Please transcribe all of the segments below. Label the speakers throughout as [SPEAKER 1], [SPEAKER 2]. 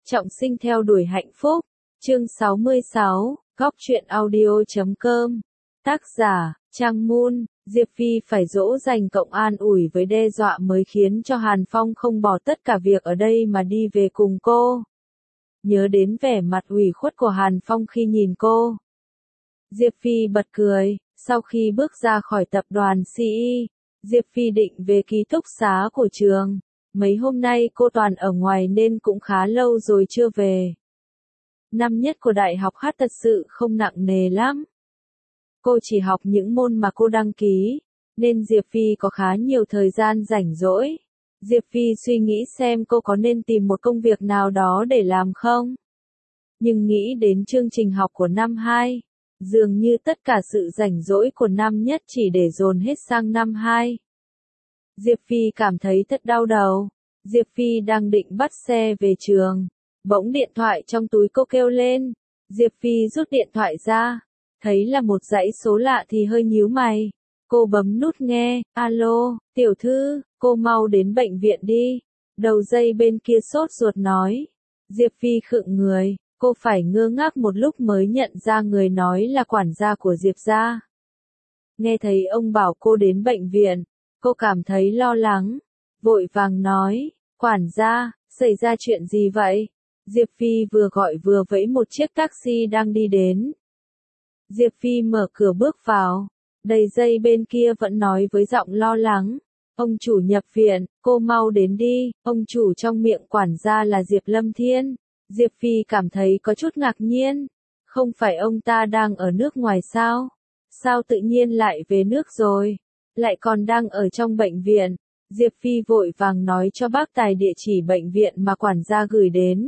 [SPEAKER 1] Trọng sinh theo đuổi hạnh phúc. Chương 66, Góc truyện audio.com. Tác giả, Trang Moon. Diệp Phi phải dỗ dành cộng an ủi với đe dọa mới khiến cho Hàn Phong không bỏ tất cả việc ở đây mà đi về cùng cô. Nhớ đến vẻ mặt ủy khuất của Hàn Phong khi nhìn cô, Diệp Phi bật cười. Sau khi bước ra khỏi tập đoàn CE, Diệp Phi định về ký túc xá của trường. Mấy hôm nay cô toàn ở ngoài nên cũng khá lâu rồi chưa về. Năm nhất của đại học hát thật sự không nặng nề lắm. Cô chỉ học những môn mà cô đăng ký, nên Diệp Phi có khá nhiều thời gian rảnh rỗi. Diệp Phi suy nghĩ xem cô có nên tìm một công việc nào đó để làm không. Nhưng nghĩ đến chương trình học của năm 2, dường như tất cả sự rảnh rỗi của năm nhất chỉ để dồn hết sang năm 2. Diệp Phi cảm thấy thật đau đầu. Diệp Phi đang định bắt xe về trường, bỗng điện thoại trong túi cô kêu lên. Diệp Phi rút điện thoại ra, thấy là một dãy số lạ thì hơi nhíu mày. Cô bấm nút nghe. Alo, tiểu thư, cô mau đến bệnh viện đi. Đầu dây bên kia sốt ruột nói. Diệp Phi khựng người, cô phải ngơ ngác một lúc mới nhận ra người nói là quản gia của Diệp gia. Nghe thấy ông bảo cô đến bệnh viện, cô cảm thấy lo lắng, vội vàng nói, quản gia, xảy ra chuyện gì vậy? Diệp Phi vừa gọi vừa vẫy một chiếc taxi đang đi đến. Diệp Phi mở cửa bước vào, đầy dây bên kia vẫn nói với giọng lo lắng, ông chủ nhập viện, cô mau đến đi. Ông chủ trong miệng quản gia là Diệp Lâm Thiên. Diệp Phi cảm thấy có chút ngạc nhiên, không phải ông ta đang ở nước ngoài sao? Sao tự nhiên lại về nước rồi? Lại còn đang ở trong bệnh viện. Diệp Phi vội vàng nói cho bác tài địa chỉ bệnh viện mà quản gia gửi đến.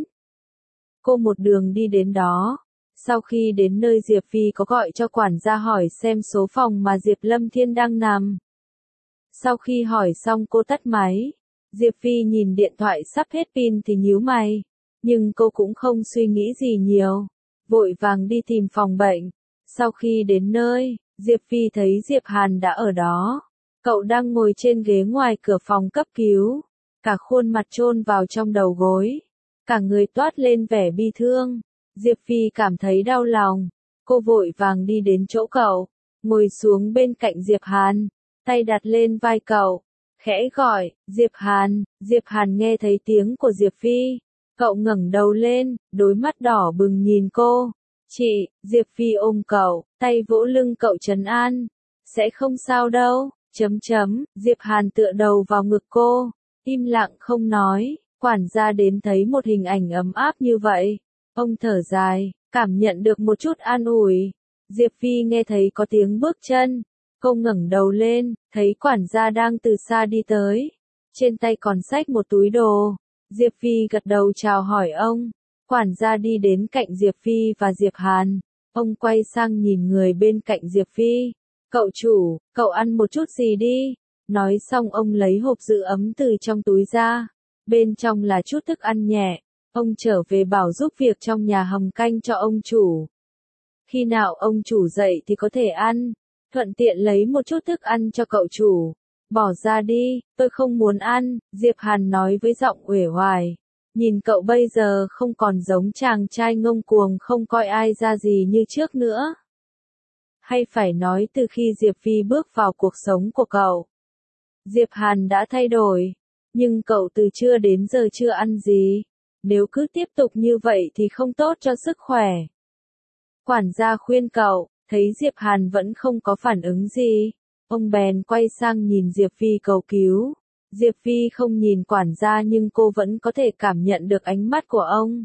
[SPEAKER 1] Cô một đường đi đến đó. Sau khi đến nơi Diệp Phi có gọi cho quản gia hỏi xem số phòng mà Diệp Lâm Thiên đang nằm. Sau khi hỏi xong cô tắt máy. Diệp Phi nhìn điện thoại sắp hết pin thì nhíu mày. Nhưng cô cũng không suy nghĩ gì nhiều. Vội vàng đi tìm phòng bệnh. Sau khi đến nơi, Diệp Phi thấy Diệp Hàn đã ở đó. Cậu đang ngồi trên ghế ngoài cửa phòng cấp cứu. Cả khuôn mặt chôn vào trong đầu gối. Cả người toát lên vẻ bi thương. Diệp Phi cảm thấy đau lòng. Cô vội vàng đi đến chỗ cậu. Ngồi xuống bên cạnh Diệp Hàn. Tay đặt lên vai cậu. Khẽ gọi, Diệp Hàn. Diệp Hàn nghe thấy tiếng của Diệp Phi. Cậu ngẩng đầu lên, đôi mắt đỏ bừng nhìn cô. Chị, Diệp Phi ôm cậu, tay vỗ lưng cậu trấn an. Sẽ không sao đâu, Diệp Hàn tựa đầu vào ngực cô, im lặng không nói. Quản gia đến thấy một hình ảnh ấm áp như vậy. Ông thở dài, cảm nhận được một chút an ủi. Diệp Phi nghe thấy có tiếng bước chân. Cô ngẩng đầu lên, thấy quản gia đang từ xa đi tới. Trên tay còn xách một túi đồ. Diệp Phi gật đầu chào hỏi ông. Quản gia đi đến cạnh Diệp Phi và Diệp Hàn. Ông quay sang nhìn người bên cạnh Diệp Phi. Cậu chủ, cậu ăn một chút gì đi. Nói xong ông lấy hộp giữ ấm từ trong túi ra. Bên trong là chút thức ăn nhẹ. Ông trở về bảo giúp việc trong nhà hầm canh cho ông chủ. Khi nào ông chủ dậy thì có thể ăn. Thuận tiện lấy một chút thức ăn cho cậu chủ. Bỏ ra đi, tôi không muốn ăn. Diệp Hàn nói với giọng uể oải. Nhìn cậu bây giờ không còn giống chàng trai ngông cuồng không coi ai ra gì như trước nữa. Hay phải nói từ khi Diệp Phi bước vào cuộc sống của cậu, Diệp Hàn đã thay đổi. Nhưng cậu từ trưa đến giờ chưa ăn gì. Nếu cứ tiếp tục như vậy thì không tốt cho sức khỏe. Quản gia khuyên cậu, thấy Diệp Hàn vẫn không có phản ứng gì. Ông bèn quay sang nhìn Diệp Phi cầu cứu. Diệp Phi không nhìn quản gia nhưng cô vẫn có thể cảm nhận được ánh mắt của ông.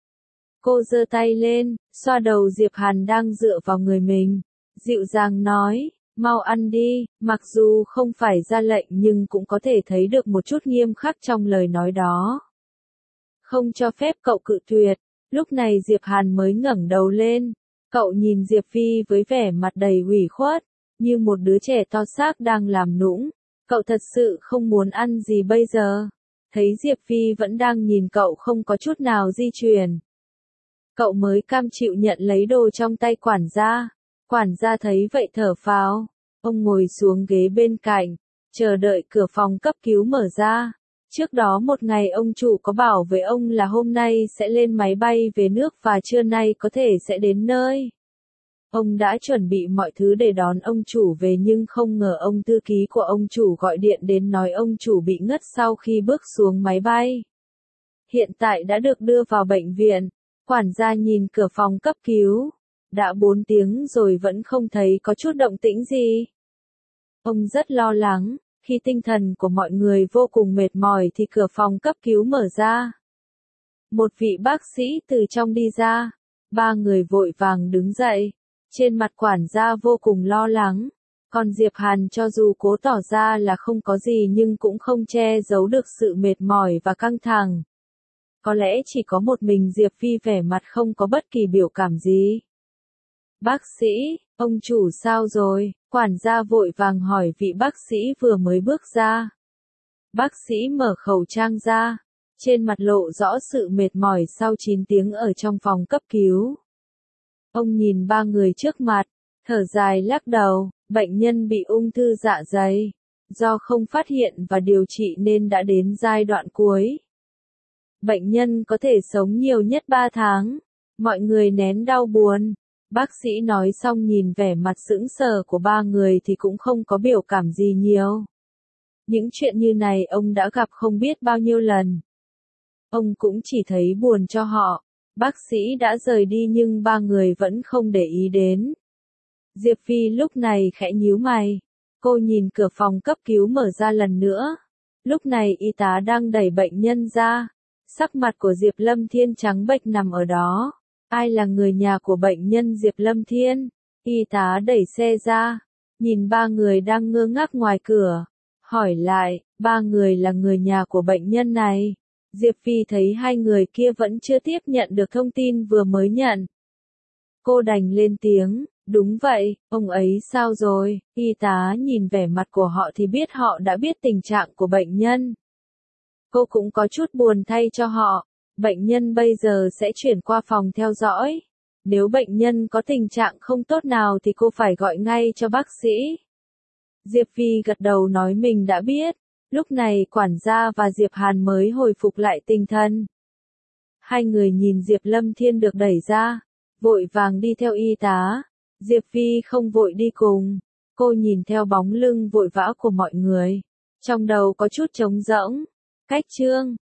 [SPEAKER 1] Cô giơ tay lên, xoa đầu Diệp Hàn đang dựa vào người mình. Dịu dàng nói, mau ăn đi. Mặc dù không phải ra lệnh nhưng cũng có thể thấy được một chút nghiêm khắc trong lời nói đó. Không cho phép cậu cự tuyệt. Lúc này Diệp Hàn mới ngẩng đầu lên. Cậu nhìn Diệp Phi với vẻ mặt đầy ủy khuất, như một đứa trẻ to xác đang làm nũng. Cậu thật sự không muốn ăn gì bây giờ. Thấy Diệp Phi vẫn đang nhìn cậu không có chút nào di chuyển. Cậu mới cam chịu nhận lấy đồ trong tay quản gia. Quản gia thấy vậy thở phào. Ông ngồi xuống ghế bên cạnh, chờ đợi cửa phòng cấp cứu mở ra. Trước đó một ngày ông chủ có bảo với ông là hôm nay sẽ lên máy bay về nước và trưa nay có thể sẽ đến nơi. Ông đã chuẩn bị mọi thứ để đón ông chủ về nhưng không ngờ ông thư ký của ông chủ gọi điện đến nói ông chủ bị ngất sau khi bước xuống máy bay. Hiện tại đã được đưa vào bệnh viện. Quản gia nhìn cửa phòng cấp cứu. Đã 4 tiếng rồi vẫn không thấy có chút động tĩnh gì. Ông rất lo lắng. Khi tinh thần của mọi người vô cùng mệt mỏi thì cửa phòng cấp cứu mở ra. Một vị bác sĩ từ trong đi ra. 3 người vội vàng đứng dậy. Trên mặt quản gia vô cùng lo lắng. Còn Diệp Hàn cho dù cố tỏ ra là không có gì nhưng cũng không che giấu được sự mệt mỏi và căng thẳng. Có lẽ chỉ có một mình Diệp Phi vẻ mặt không có bất kỳ biểu cảm gì. Bác sĩ, ông chủ sao rồi? Quản gia vội vàng hỏi vị bác sĩ vừa mới bước ra. Bác sĩ mở khẩu trang ra. Trên mặt lộ rõ sự mệt mỏi sau 9 tiếng ở trong phòng cấp cứu. Ông nhìn 3 người trước mặt, thở dài lắc đầu, bệnh nhân bị ung thư dạ dày. Do không phát hiện và điều trị nên đã đến giai đoạn cuối. Bệnh nhân có thể sống nhiều nhất 3 tháng. Mọi người nén đau buồn. Bác sĩ nói xong nhìn vẻ mặt sững sờ của 3 người thì cũng không có biểu cảm gì nhiều. Những chuyện như này ông đã gặp không biết bao nhiêu lần. Ông cũng chỉ thấy buồn cho họ. Bác sĩ đã rời đi nhưng 3 người vẫn không để ý đến. Diệp Phi lúc này khẽ nhíu mày. Cô nhìn cửa phòng cấp cứu mở ra lần nữa. Lúc này y tá đang đẩy bệnh nhân ra. Sắc mặt của Diệp Lâm Thiên trắng bệch nằm ở đó. Ai là người nhà của bệnh nhân Diệp Lâm Thiên? Y tá đẩy xe ra. Nhìn 3 người đang ngơ ngác ngoài cửa. Hỏi lại, 3 người là người nhà của bệnh nhân này. Diệp Phi thấy 2 người kia vẫn chưa tiếp nhận được thông tin vừa mới nhận. Cô đành lên tiếng, đúng vậy, ông ấy sao rồi? Y tá nhìn vẻ mặt của họ thì biết họ đã biết tình trạng của bệnh nhân. Cô cũng có chút buồn thay cho họ. Bệnh nhân bây giờ sẽ chuyển qua phòng theo dõi. Nếu bệnh nhân có tình trạng không tốt nào thì cô phải gọi ngay cho bác sĩ. Diệp Phi gật đầu nói mình đã biết. Lúc này quản gia và Diệp Hàn mới hồi phục lại tinh thần. 2 người nhìn Diệp Lâm Thiên được đẩy ra, vội vàng đi theo y tá. Diệp Phi không vội đi cùng. Cô nhìn theo bóng lưng vội vã của mọi người. Trong đầu có chút trống rỗng. Cách chương